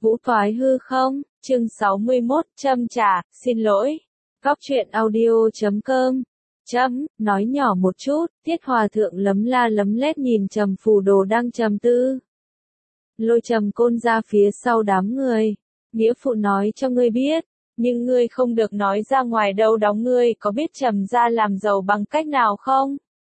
Vũ Toái hư không, chương 61, châm trả, xin lỗi. Góc truyện audio.com. Nói nhỏ một chút, Tiết Hòa Thượng lấm la lấm lét nhìn Trầm Phù Đồ đang trầm tư. Lôi Trầm Côn ra phía sau đám người. Nghĩa phụ nói cho ngươi biết, nhưng ngươi không được nói ra ngoài đâu đóng. Ngươi có biết Trầm gia làm giàu bằng cách nào không?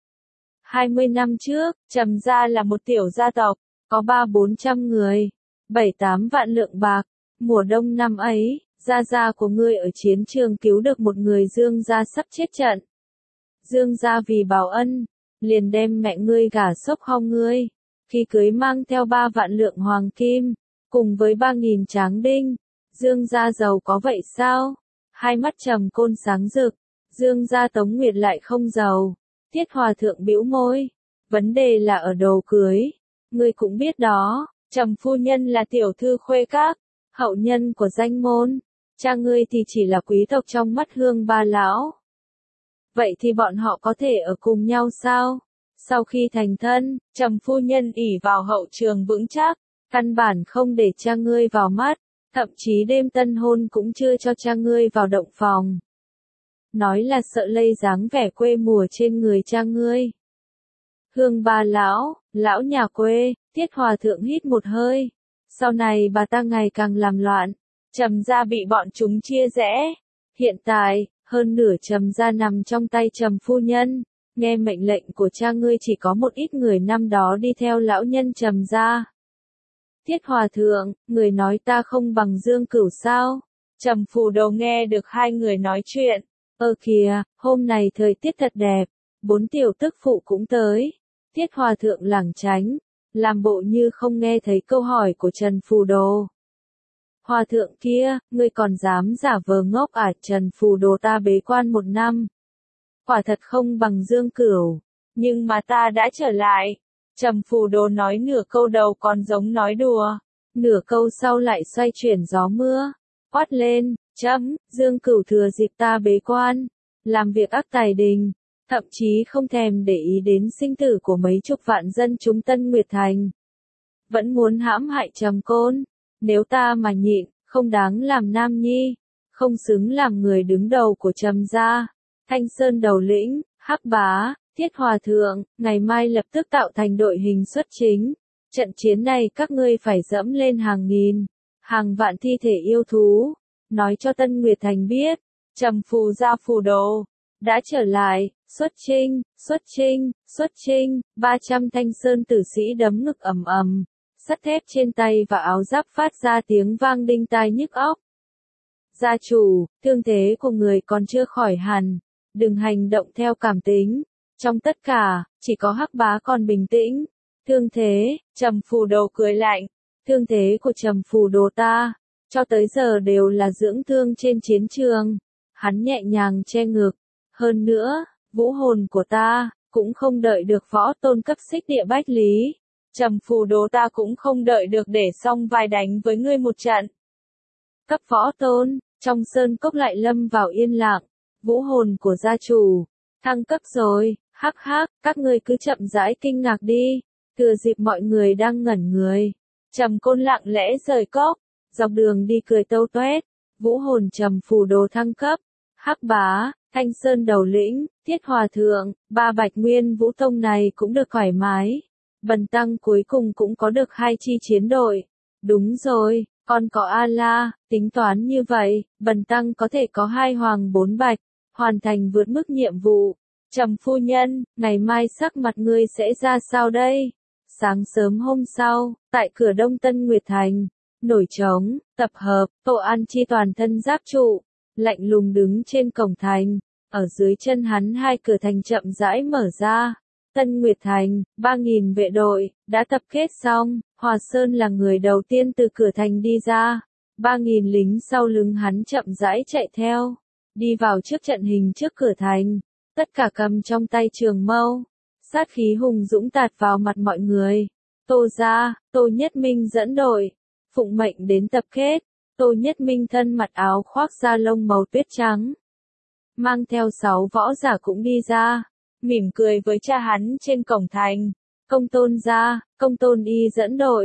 20 năm trước, Trầm gia là một tiểu gia tộc, có 300-400 người, 7-8 vạn lượng bạc. Mùa đông năm ấy, gia của ngươi ở chiến trường cứu được một người Dương gia sắp chết trận. Dương gia vì báo ân, liền đem mẹ ngươi gả xốc hong ngươi. Khi cưới mang theo 3 vạn lượng hoàng kim, cùng với 3.000 tráng đinh. Dương gia giàu có vậy sao? Hai mắt Trầm Côn sáng rực. Dương gia Tống Nguyệt lại không giàu. Tiết Hòa Thượng bĩu môi. Vấn đề là ở đồ cưới. Ngươi cũng biết đó, Trầm phu nhân là tiểu thư khuê các, hậu nhân của danh môn. Cha ngươi thì chỉ là quý tộc trong mắt Hương Ba lão. Vậy thì bọn họ có thể ở cùng nhau sao? Sau khi thành thân, Trầm phu nhân ỷ vào hậu trường vững chắc, căn bản không để cha ngươi vào mắt, thậm chí đêm tân hôn cũng chưa cho cha ngươi vào động phòng. Nói là sợ lây dáng vẻ quê mùa trên người cha ngươi. Hương Ba lão, lão nhà quê, Tiết Hòa Thượng hít một hơi. Sau này bà ta ngày càng làm loạn, Trầm gia bị bọn chúng chia rẽ. Hiện tại, hơn nửa Trầm gia nằm trong tay Trầm phu nhân. Nghe mệnh lệnh của cha ngươi chỉ có một ít người năm đó đi theo lão nhân Trầm gia. Tiết Hòa Thượng, người nói ta không bằng Dương Cửu sao? Trầm Phù Đồ nghe được hai người nói chuyện. Kìa, hôm nay thời tiết thật đẹp, 4 tiểu tức phụ cũng tới. Tiết Hòa Thượng lảng tránh, làm bộ như không nghe thấy câu hỏi của Trần Phù Đồ. Hòa Thượng kia, ngươi còn dám giả vờ ngốc à? Trần Phù Đồ ta bế quan 1 năm. Quả thật không bằng Dương Cửu, nhưng mà ta đã trở lại. Trầm Phù Đồ nói nửa câu đầu còn giống nói đùa, nửa câu sau lại xoay chuyển gió mưa, quát lên, Dương Cửu thừa dịp ta bế quan, làm việc ác tài đình, thậm chí không thèm để ý đến sinh tử của mấy chục vạn dân chúng Tân Nguyệt Thành. Vẫn muốn hãm hại Trầm Côn, nếu ta mà nhịn, không đáng làm nam nhi, không xứng làm người đứng đầu của Trầm gia. Thanh Sơn đầu lĩnh, Hắc Bá, Tiết Hòa Thượng, ngày mai lập tức tạo thành đội hình xuất chính. Trận chiến này các ngươi phải dẫm lên hàng nghìn, hàng vạn thi thể yêu thú. Nói cho Tân Nguyệt Thành biết, Trầm Phù gia Phù Đồ đã trở lại. Xuất chinh, 300 Thanh Sơn tử sĩ đấm ngực ầm ầm, sắt thép trên tay và áo giáp phát ra tiếng vang đinh tai nhức óc. Gia chủ, thương thế của người còn chưa khỏi hẳn, đừng hành động theo cảm tính. Trong tất cả, chỉ có Hắc Bá còn bình tĩnh. Thương thế, Trầm Phù Đồ cười lạnh. Thương thế của Trầm Phù Đồ ta, cho tới giờ đều là dưỡng thương trên chiến trường. Hắn nhẹ nhàng che ngực. Hơn nữa, vũ hồn của ta, cũng không đợi được võ tôn cấp xích địa bách lý. Trầm Phù Đồ ta cũng không đợi được để xong vai đánh với ngươi một trận. Cấp võ tôn, trong sơn cốc lại lâm vào yên lặng. Vũ hồn của gia chủ, thăng cấp rồi, hắc, các ngươi cứ chậm rãi kinh ngạc đi. Thừa dịp mọi người đang ngẩn người, Trầm Côn lặng lẽ rời cốc, dọc đường đi cười tâu toét. Vũ hồn Trầm Phù Đồ thăng cấp, Hắc Bá, Thanh Sơn đầu lĩnh, Tiết Hòa Thượng, 3 Bạch Nguyên Vũ Tông này cũng được thoải mái. Bần tăng cuối cùng cũng có được 2 chi chiến đội. Đúng rồi, còn có A-la, tính toán như vậy, bần tăng có thể có 2 hoàng 4 bạch, hoàn thành vượt mức nhiệm vụ. Trầm phu nhân, ngày mai sắc mặt ngươi sẽ ra sao đây? Sáng sớm hôm sau, tại cửa Đông Tân Nguyệt Thành, nổi trống, tập hợp, Tô An Chi toàn thân giáp trụ, lạnh lùng đứng trên cổng thành. Ở dưới chân hắn 2 cửa thành chậm rãi mở ra. Tân Nguyệt Thành, 3.000 vệ đội, đã tập kết xong. Hòa Sơn là người đầu tiên từ cửa thành đi ra. 3.000 lính sau lưng hắn chậm rãi chạy theo. Đi vào trước trận hình trước cửa thành. Tất cả cầm trong tay trường mâu. Sát khí hùng dũng tạt vào mặt mọi người. Tô gia, Tô Nhất Minh dẫn đội. Phụng mệnh đến tập kết. Tô Nhất Minh thân mặc áo khoác da lông màu tuyết trắng. Mang theo 6 võ giả cũng đi ra. Mỉm cười với cha hắn trên cổng thành. Công Tôn gia, Công Tôn Y dẫn đội.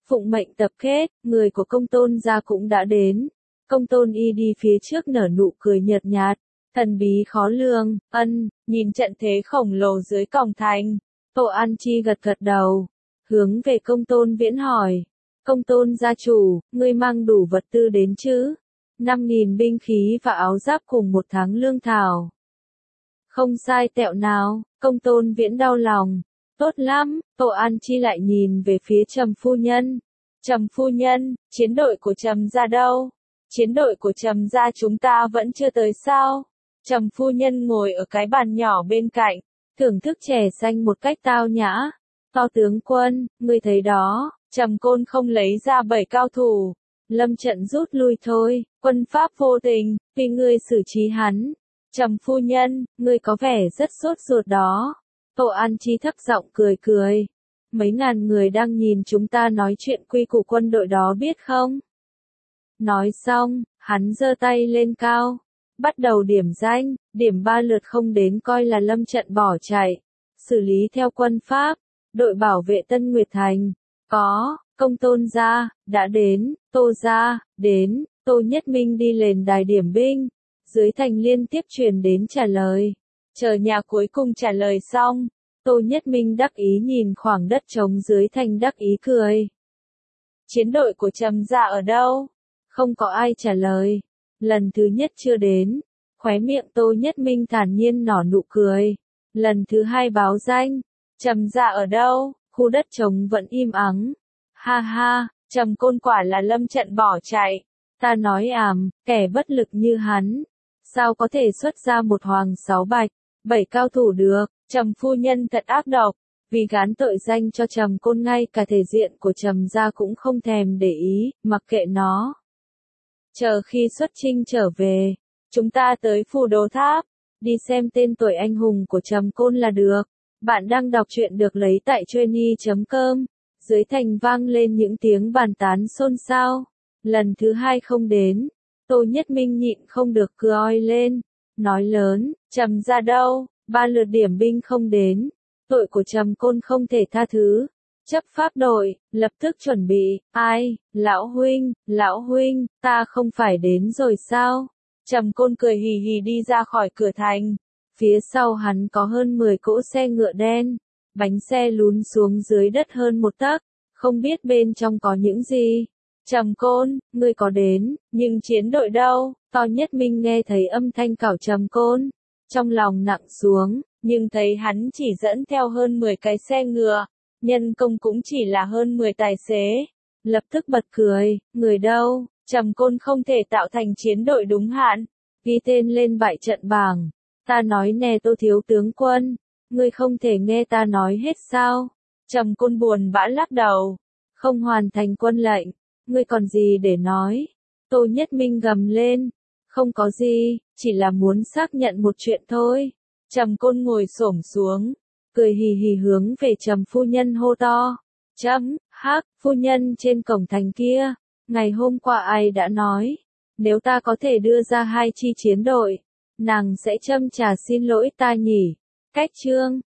phụng mệnh tập kết, người của Công Tôn gia cũng đã đến. Công Tôn Y đi phía trước nở nụ cười nhợt nhạt, thần bí khó lường, nhìn trận thế khổng lồ dưới cổng thành. Tô An Chi gật gật đầu, hướng về Công Tôn Viễn hỏi, Công Tôn gia chủ, ngươi mang đủ vật tư đến chứ? 5.000 binh khí và áo giáp cùng 1 tháng lương thảo. Không sai tẹo nào, Công Tôn Viễn đau lòng. Tốt lắm, Tô An Chi lại nhìn về phía Trầm phu nhân. Trầm phu nhân, chiến đội của Trầm gia đâu? Chiến đội của Trầm gia chúng ta vẫn chưa tới sao? Trầm phu nhân ngồi ở cái bàn nhỏ bên cạnh, thưởng thức chè xanh một cách tao nhã. To tướng quân, ngươi thấy đó, Trầm Côn không lấy ra 7 cao thủ. Lâm trận rút lui thôi, quân pháp vô tình, vì ngươi xử trí hắn. Trầm phu nhân, ngươi có vẻ rất sốt ruột đó. Tô An Chi thấp giọng cười cười. Mấy ngàn người đang nhìn chúng ta nói chuyện quy củ quân đội đó biết không? Nói xong, hắn giơ tay lên cao. Bắt đầu điểm danh, điểm 3 lượt không đến coi là lâm trận bỏ chạy. Xử lý theo quân pháp, đội bảo vệ Tân Nguyệt Thành. Có, Công Tôn gia, đã đến, Tô gia, đến, Tô Nhất Minh đi lên đài điểm binh. Dưới thành liên tiếp truyền đến trả lời. Chờ nhà cuối cùng trả lời xong, Tô Nhất Minh đắc ý nhìn khoảng đất trống dưới thành đắc ý cười. Chiến đội của Trầm gia ở đâu? Không có ai trả lời. Lần thứ nhất chưa đến, khóe miệng Tô Nhất Minh thản nhiên nở nụ cười. Lần thứ 2 báo danh, Trầm gia ở đâu? Khu đất trống vẫn im ắng. Ha ha, Trầm Côn quả là lâm trận bỏ chạy. Ta nói kẻ bất lực như hắn, sao có thể xuất ra một hoàng 6 bạch, 7 cao thủ được? Trầm phu nhân thật ác độc, vì gán tội danh cho Trầm Côn ngay cả thể diện của Trầm gia cũng không thèm để ý, mặc kệ nó. Chờ khi xuất chinh trở về, chúng ta tới Phù Đồ Tháp, đi xem tên tuổi anh hùng của Trầm Côn là được. Bạn đang đọc truyện được lấy tại Truyeni.com. Dưới thành vang lên những tiếng bàn tán xôn xao. Lần thứ 2 không đến, Tô Nhất Minh nhịn không được cười lên, nói lớn, Trầm gia đâu? 3 lượt điểm binh không đến, tội của Trầm Côn không thể tha thứ. Chấp pháp đội, lập tức chuẩn bị, ai, lão huynh, ta không phải đến rồi sao? Trầm Côn cười hì hì đi ra khỏi cửa thành, phía sau hắn có hơn 10 cỗ xe ngựa đen, bánh xe lún xuống dưới đất hơn 1 tấc, không biết bên trong có những gì. Trầm Côn, ngươi có đến, nhưng chiến đội đâu? To Nhất Minh nghe thấy âm thanh cảo Trầm Côn, trong lòng nặng xuống, nhưng thấy hắn chỉ dẫn theo hơn 10 cái xe ngựa, nhân công cũng chỉ là hơn 10 tài xế, lập tức bật cười, người đâu? Trầm Côn không thể tạo thành chiến đội đúng hạn, ghi tên lên bại trận bảng. Ta nói nè Tô thiếu tướng quân, ngươi không thể nghe ta nói hết sao? Trầm Côn buồn bã lắc đầu, không hoàn thành quân lệnh, ngươi còn gì để nói? Tô Nhất Minh gầm lên, không có gì, chỉ là muốn xác nhận một chuyện thôi. Trầm Côn ngồi xổm xuống, cười hì hì hướng về Trầm phu nhân hô to. Phu nhân trên cổng thành kia, ngày hôm qua ai đã nói, nếu ta có thể đưa ra 2 chi chiến đội, nàng sẽ châm trà xin lỗi ta nhỉ? Cách chương